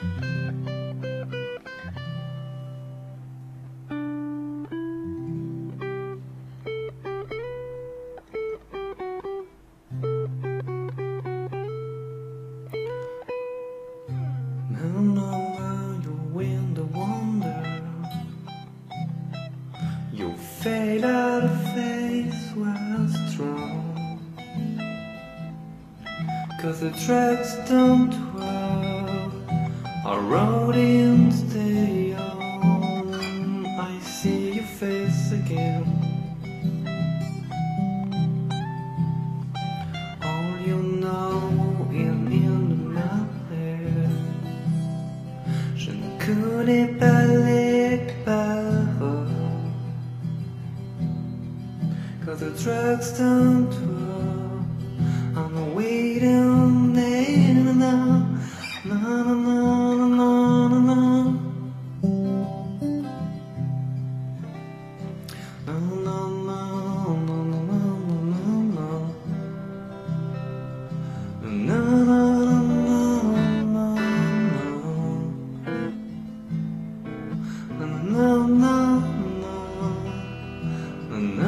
Fade out of face was strong, 'cause the tracks don't dwell, our roadings stay on. I see your face again, all you know in the head. Je ne connais pas les paroles, 'cause the tracks don't dwell, I'm waiting there now. Na na na na na na. Na na na na na na na. Na na na na na. Na na na na.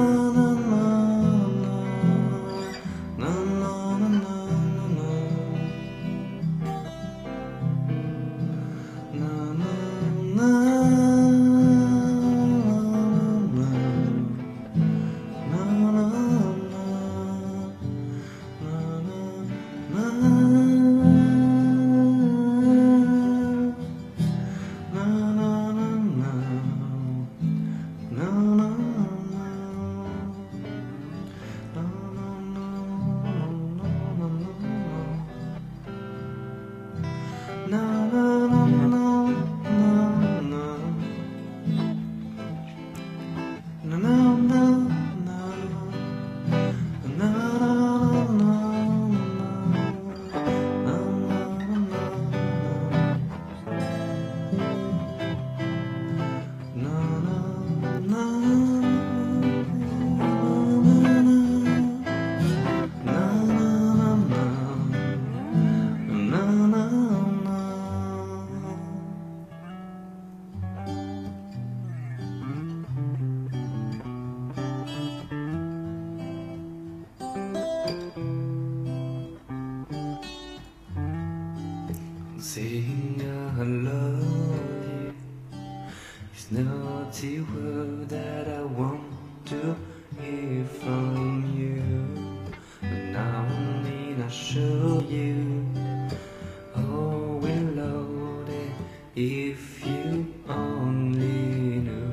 Saying I love you is not the word that I want to hear from you, but now I mean I show you. Oh, we're loaded if you only knew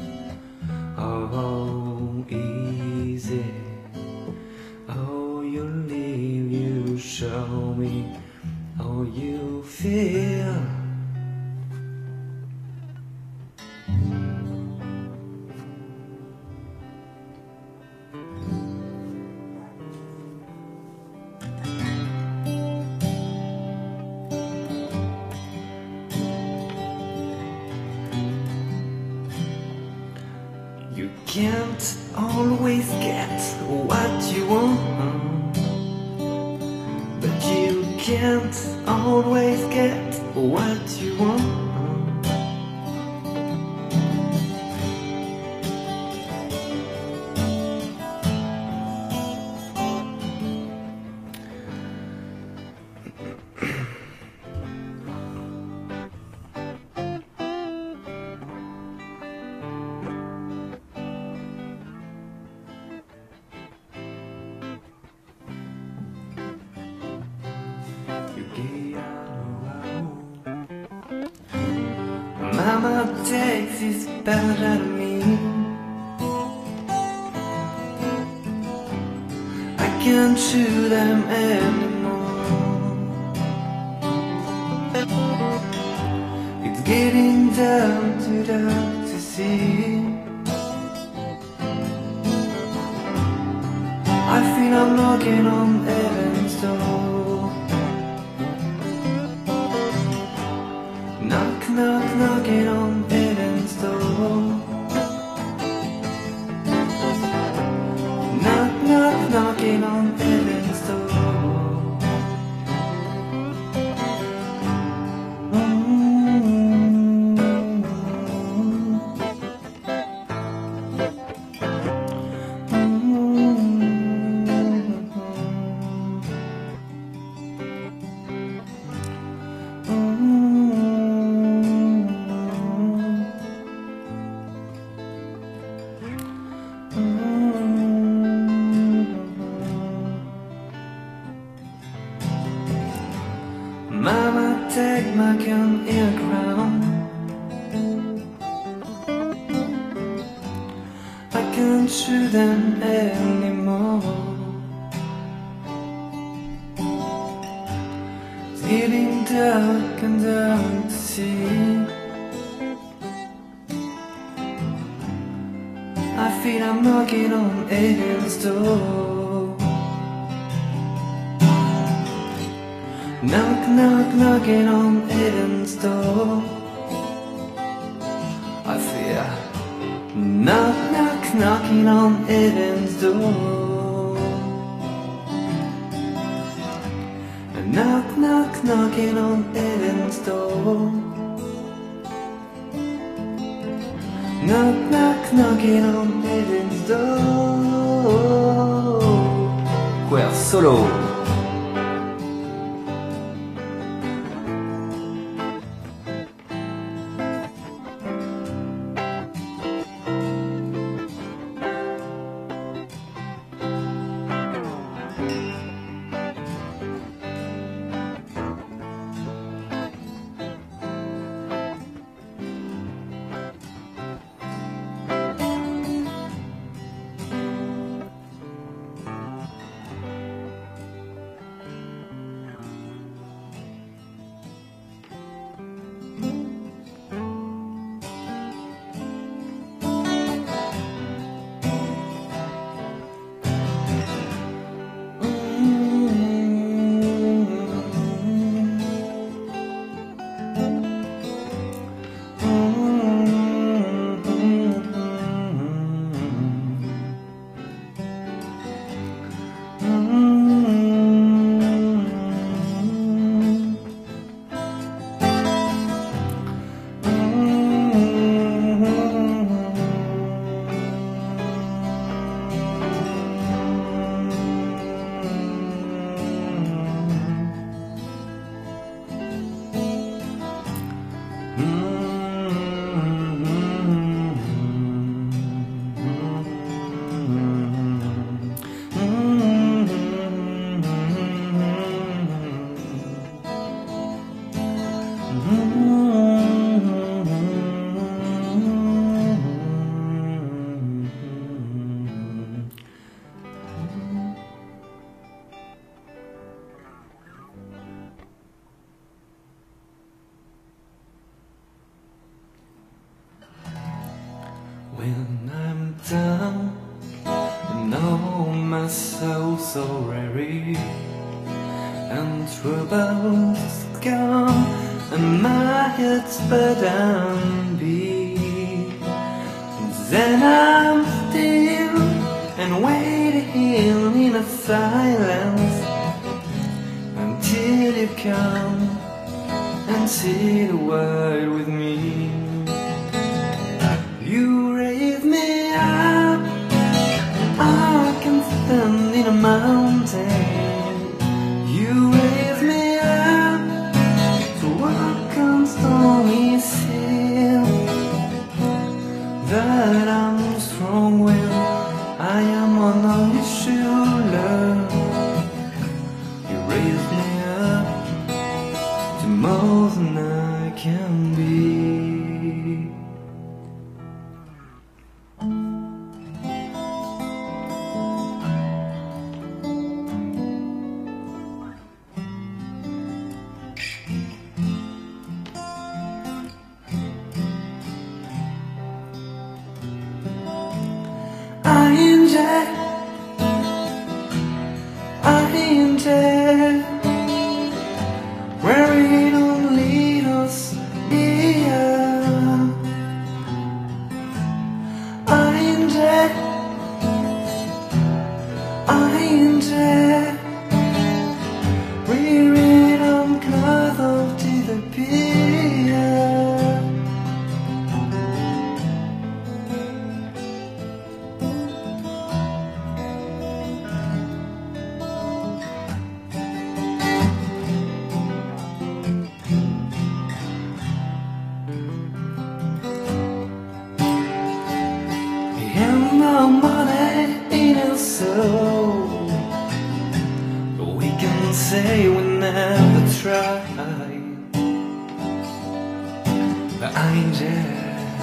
how easy. Oh, you leave, you show me how you feel. You can't always get what you want, but you can't always get what you want. Mama takes his bad out of me. I can't chew them anymore. It's getting down too dark to see. I feel I'm knocking on heaven's door. Knock, knock, knocking on heaven's door. Knock, knock, knocking on heaven's door. Oh, Mama, take my gun in the ground. I can't shoot them anymore. It's getting dark and dark to see. I feel I'm knocking on Eden's door. Knock, knock, knocking on Eden's door. I fear. Knock, knock, knocking on Eden's door. Knock, knock, knocking on Eden's door. Knock, knock, knocking on Eden's door. Queer solo. When I'm down and know my soul so weary and troubles come and my head's burdened be, then I'm still and waiting in a silence until you come and see the world with me. You raise me up, I can stand in a mountain. You raise me up to walk on stormy sea. That I'm strong when I am on your shoulder. You raise me up to more than I can be. Where it don't lead us here. I in jail. We read on cloth of the pier. And no money in our soul, but we can say we never tried. try. Angel,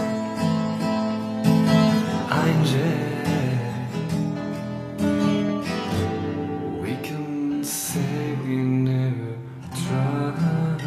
we can say we never tried.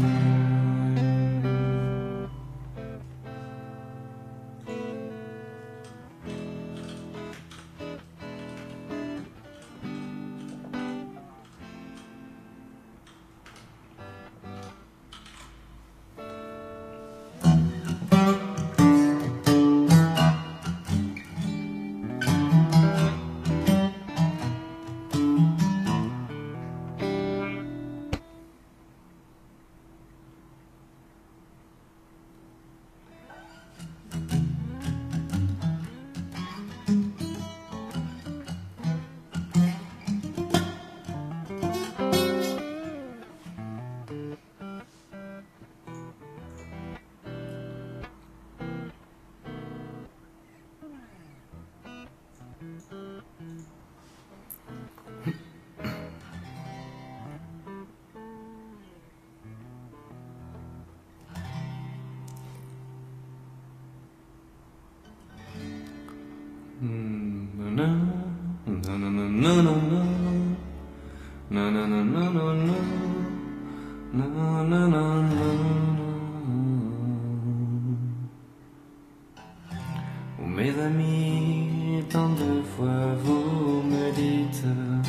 Mes amis, tant de fois vous me dites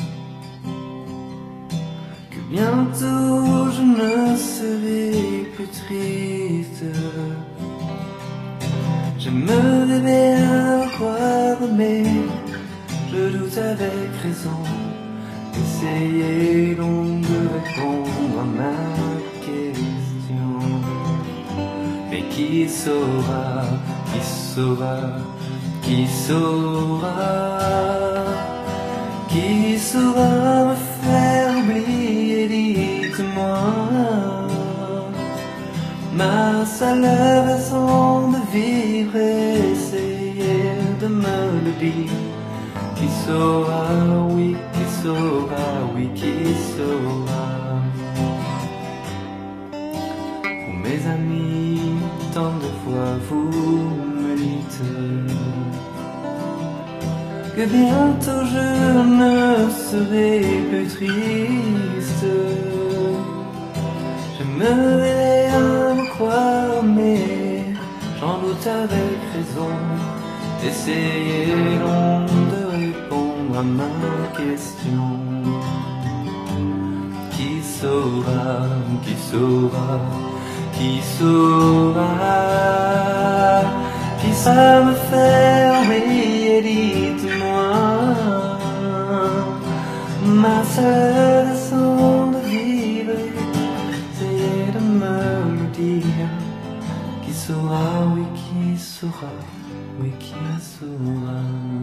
que bientôt je ne serai plus triste. J'aimerais bien croire, mais je doute avec raison. Essayez donc de répondre à ma question. Mais qui saura, qui saura, qui saura, qui saura me faire oublier, dites-moi. Ma seule raison de vivre, essayez de me le dire. Qui saura, oui, qui saura, oui, qui saura. Vous, mes amis, tant de fois vous me dites que bientôt je ne serai plus triste. J'aimerais bien me croire, mais j'en doute avec raison. Essayez donc de répondre à ma question. Qui saura, qui saura, qui saura, qui saura me faire oublier, dites-moi. Ma seule raison de vivre, c'est de me le dire. Qui saura, oui, qui saura, oui, qui saura.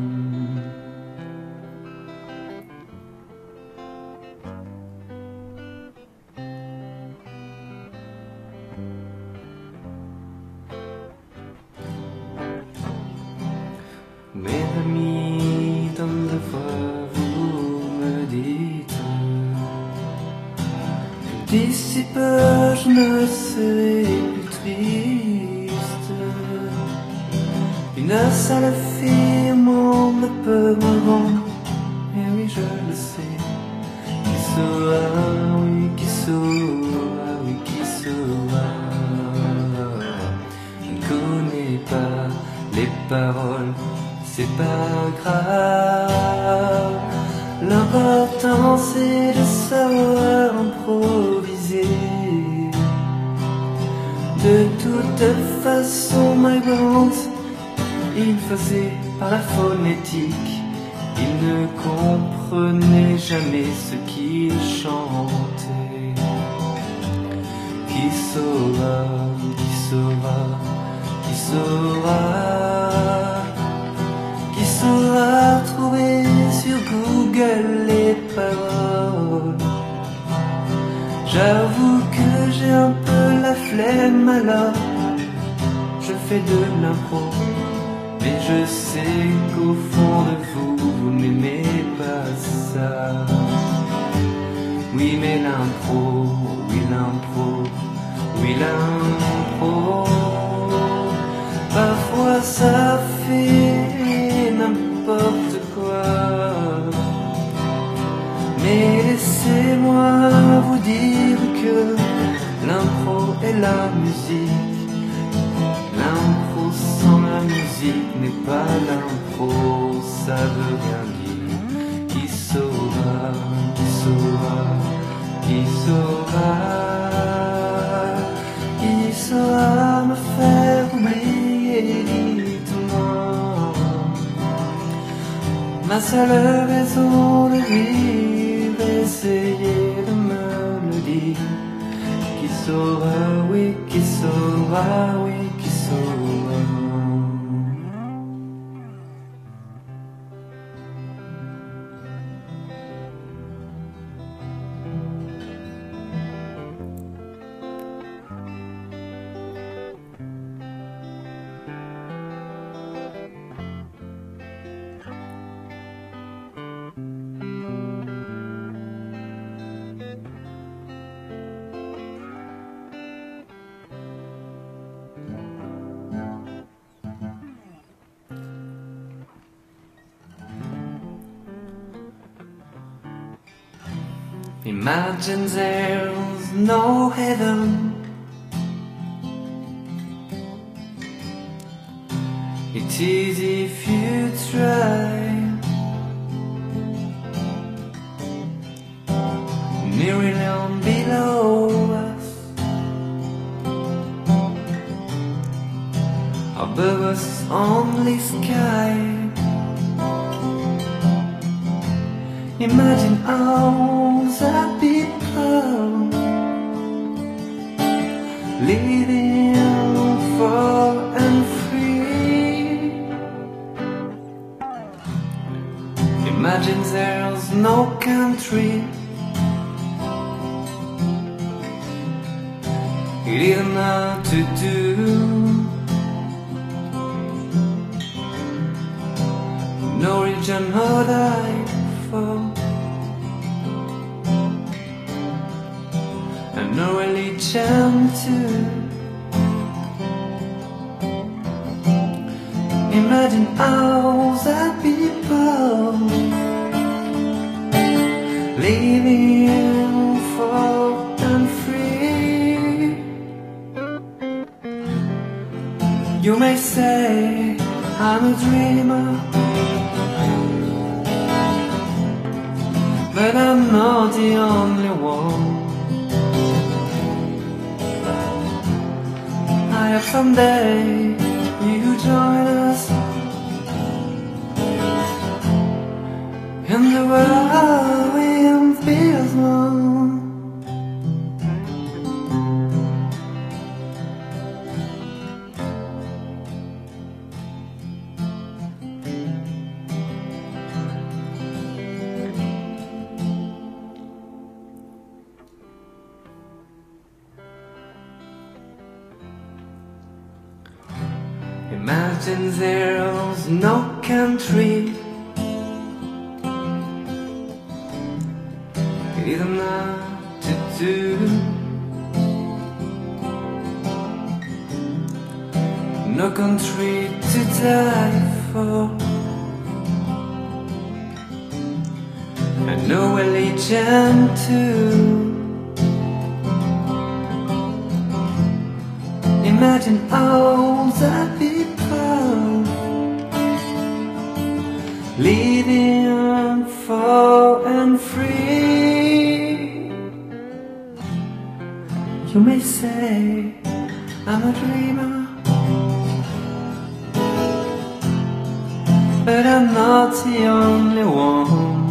Mes amis, tant de fois vous me dites que d'ici peu je ne serai plus triste. Une seule fille au monde ne peut me rendre, et oui je le sais. Qui saura, oui, qui saura, oui, qui saura. Je ne connais pas les paroles, c'est pas grave. L'important c'est de savoir improviser. De toute façon, my band, il faisait par la phonétique. Il ne comprenait jamais ce qu'il chantait. Qui saura, qui saura, qui saura, qui saura trouver sur Google les paroles. J'avoue que j'ai un peu la flemme, alors je fais de l'impro. Mais je sais qu'au fond de vous, vous n'aimez pas ça. Oui mais l'impro, oui l'impro, oui l'impro. Parfois ça fait n'importe quoi. Mais laissez-moi vous dire que l'impro est la musique. L'impro sans la musique n'est pas l'impro, ça veut rien dire. Qui saura, qui saura, qui saura, qui saura me faire oublier, dites-moi. Ma seule raison de vivre, essayez de me le dire. Qui saura, oui, qui saura, oui, qui saura. Imagine there's no heaven. It's easy if you try. Miriam below us, above us only sky. Imagine all the people living full and free. Imagine there's no country. It is not to do. No region or life for. And no religion too. Imagine all the people living full and free. You may say I'm a dreamer, but I'm not the only one. I hope someday you join us, and the world will be as one. Imagine there's no country. It's not to do. No country to die for, and no religion too. Imagine all the people living full and free. You may say I'm a dreamer, but I'm not the only one.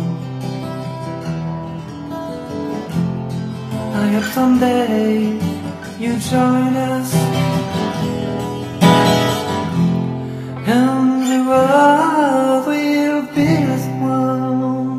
I hope someday you join us, and the world will be as one.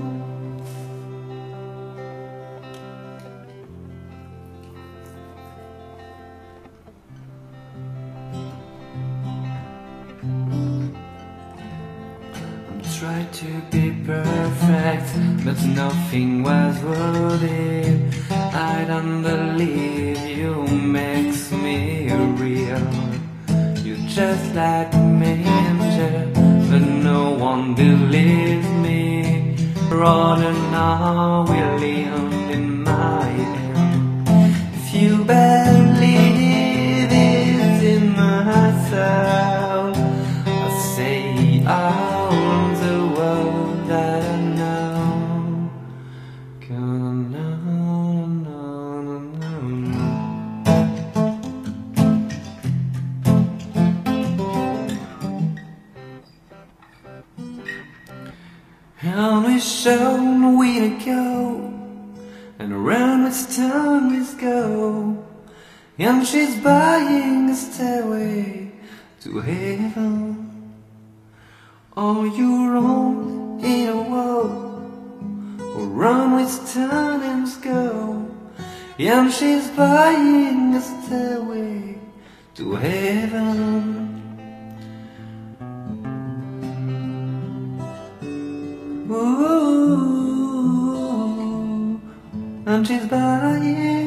I'm trying to be perfect, but nothing was worth it. I don't believe you makes me real. You're just like an angel, but no one believes me. Rather now we live in my end. If you believe it in myself, I'll say all the world that I know. 'Cause I know. And we shown we to go, and around which time we go. And she's buying a stairway to heaven. On your own in a world around which times go. And she's buying a stairway to heaven. Ooh, and she's buying